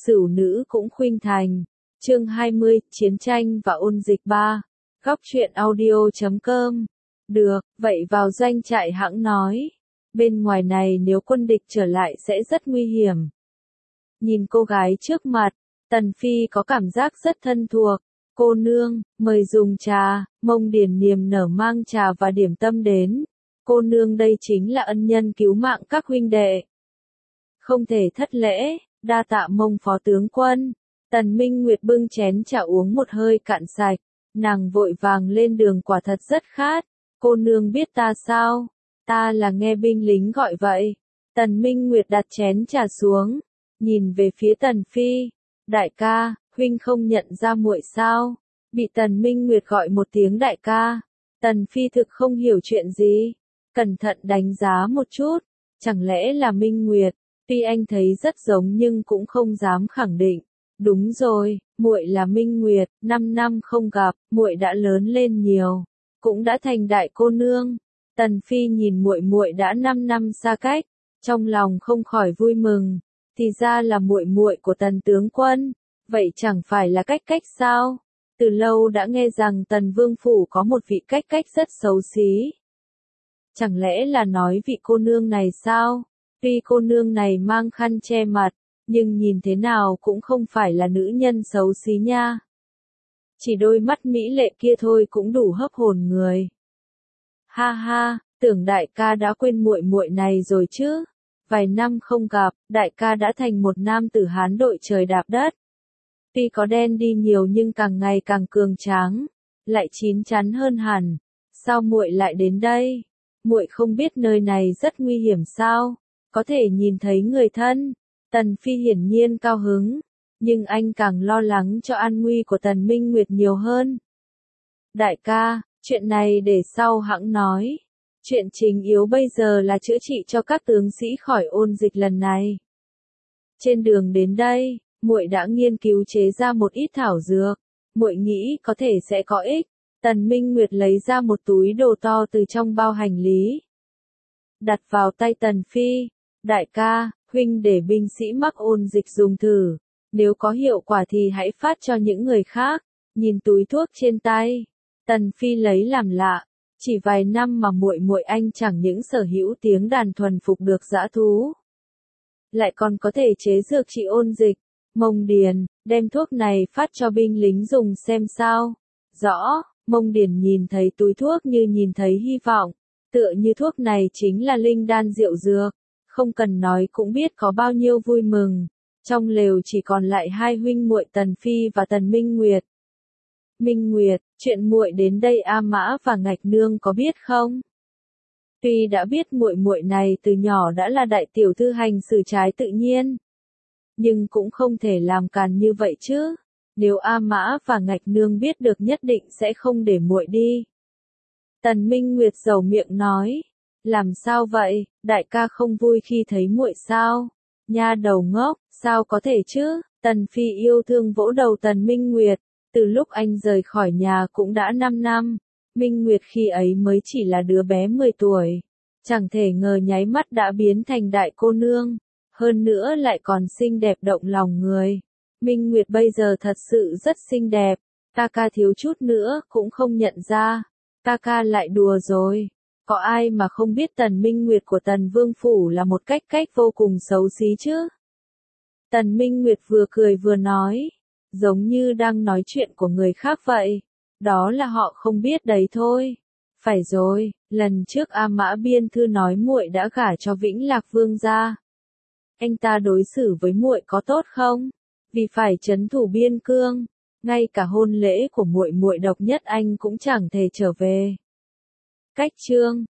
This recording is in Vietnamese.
Sửu nữ cũng khuynh thành. Chương 20, Chiến tranh và ôn dịch 3. Góc truyện audio.com. Được, vậy vào doanh trại hãng nói. Bên ngoài này nếu quân địch trở lại sẽ rất nguy hiểm. Nhìn cô gái trước mặt, Tần Phi có cảm giác rất thân thuộc. Cô nương, mời dùng trà. Mông Điền niềm nở mang trà và điểm tâm đến. Cô nương đây chính là ân nhân cứu mạng các huynh đệ. Không thể thất lễ, đa tạ Mông phó tướng quân. Tần Minh Nguyệt bưng chén trà uống một hơi cạn sạch. Nàng vội vàng lên đường quả thật rất khát. Cô nương biết ta sao? Ta là nghe binh lính gọi vậy. Tần Minh Nguyệt đặt chén trà xuống, nhìn về phía Tần Phi. Đại ca, huynh không nhận ra muội sao? Bị Tần Minh Nguyệt gọi một tiếng đại ca. Tần Phi thực không hiểu chuyện gì. Cẩn thận đánh giá một chút. Chẳng lẽ là Minh Nguyệt? Tuy anh thấy rất giống nhưng cũng không dám khẳng định. Đúng rồi, muội là Minh Nguyệt, 5 năm không gặp, muội đã lớn lên nhiều, cũng đã thành đại cô nương. Tần Phi nhìn muội muội đã 5 năm xa cách, trong lòng không khỏi vui mừng, thì ra là muội muội của Tần tướng quân, vậy chẳng phải là cách cách sao? Từ lâu đã nghe rằng Tần Vương phủ có một vị cách cách rất xấu xí. Chẳng lẽ là nói vị cô nương này sao? Tuy cô nương này mang khăn che mặt, nhưng nhìn thế nào cũng không phải là nữ nhân xấu xí nha. Chỉ đôi mắt mỹ lệ kia thôi cũng đủ hấp hồn người. Ha ha, tưởng đại ca đã quên muội muội này rồi chứ. Vài năm không gặp, đại ca đã thành một nam tử Hán đội trời đạp đất. Tuy có đen đi nhiều nhưng càng ngày càng cường tráng, lại chín chắn hơn hẳn. Sao muội lại đến đây? Muội không biết nơi này rất nguy hiểm sao? Có thể nhìn thấy người thân. Tần Phi hiển nhiên cao hứng, nhưng anh càng lo lắng cho an nguy của Tần Minh Nguyệt nhiều hơn. Đại ca, chuyện này để sau hãng nói. Chuyện chính yếu bây giờ là chữa trị cho các tướng sĩ khỏi ôn dịch lần này. Trên đường đến đây, muội đã nghiên cứu chế ra một ít thảo dược, muội nghĩ có thể sẽ có ích. Tần Minh Nguyệt lấy ra một túi đồ to từ trong bao hành lý, đặt vào tay Tần Phi. Đại ca, huynh để binh sĩ mắc ôn dịch dùng thử, nếu có hiệu quả thì hãy phát cho những người khác. Nhìn túi thuốc trên tay, Tần Phi lấy làm lạ, chỉ vài năm mà muội muội anh chẳng những sở hữu tiếng đàn thuần phục được dã thú, lại còn có thể chế dược trị ôn dịch. Mông Điền, đem thuốc này phát cho binh lính dùng xem sao. Rõ, Mông Điền nhìn thấy túi thuốc như nhìn thấy hy vọng, tựa như thuốc này chính là linh đan diệu dược. Không cần nói cũng biết có bao nhiêu vui mừng. Trong lều chỉ còn lại hai huynh muội Tần Phi và Tần Minh Nguyệt. Minh Nguyệt, chuyện muội đến đây A Mã và Ngạch Nương có biết không? Tuy đã biết muội muội này từ nhỏ đã là đại tiểu thư hành xử trái tự nhiên, nhưng cũng không thể làm càn như vậy chứ. Nếu A Mã và Ngạch Nương biết được nhất định sẽ không để muội đi. Tần Minh Nguyệt dầu miệng nói. Làm sao vậy, đại ca không vui khi thấy muội sao? Nha đầu ngốc, sao có thể chứ? Tần Phi yêu thương vỗ đầu Tần Minh Nguyệt, từ lúc anh rời khỏi nhà cũng đã 5 năm. Minh Nguyệt khi ấy mới chỉ là đứa bé 10 tuổi, chẳng thể ngờ nháy mắt đã biến thành đại cô nương, hơn nữa lại còn xinh đẹp động lòng người. Minh Nguyệt bây giờ thật sự rất xinh đẹp, ca ca thiếu chút nữa cũng không nhận ra, ca ca lại đùa rồi. Có ai mà không biết Tần Minh Nguyệt của Tần Vương phủ là một cách vô cùng xấu xí chứ? Tần Minh Nguyệt vừa cười vừa nói, giống như đang nói chuyện của người khác vậy. Đó là họ không biết đấy thôi. Phải rồi, lần trước A Mã biên thư nói muội đã gả cho Vĩnh Lạc Vương gia. Anh ta đối xử với muội có tốt không? Vì phải trấn thủ biên cương, ngay cả hôn lễ của muội muội độc nhất anh cũng chẳng thể trở về. Cách chương